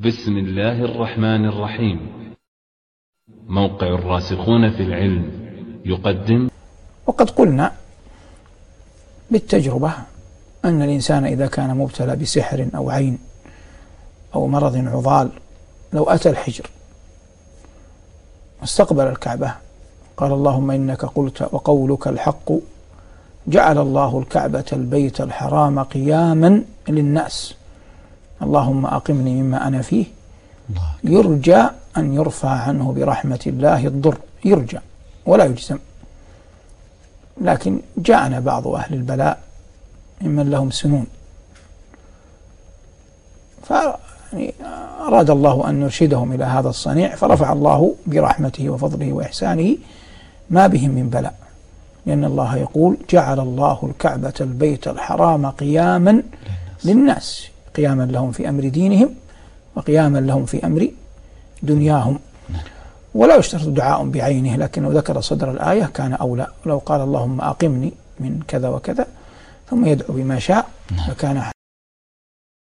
بسم الله الرحمن الرحيم. موقع الراسخون في العلم يقدم. وقد قلنا بالتجربة أن الإنسان إذا كان مبتلى بسحر أو عين أو مرض عضال، لو أتى الحجر واستقبل الكعبة قال اللهم إنك قلت وقولك الحق، جعل الله الكعبة البيت الحرام قياما للناس، اللهم أقمني مما أنا فيه، يرجى أن يرفع عنه برحمة الله الضر، يرجى ولا يجزم. لكن جاءنا بعض أهل البلاء ممن لهم سنون، فأراد الله أن يرشدهم إلى هذا الصنيع، فرفع الله برحمته وفضله وإحسانه ما بهم من بلاء، لأن الله يقول جعل الله الكعبة البيت الحرام قياما للناس، قياما لهم في أمر دينهم وقياما لهم في أمر دنياهم. ولا يشترط دعاء بعينه، لكنه ذكر صدر الآية كان أولى. لو قال اللهم أقمني من كذا وكذا ثم يدعو بما شاء فكان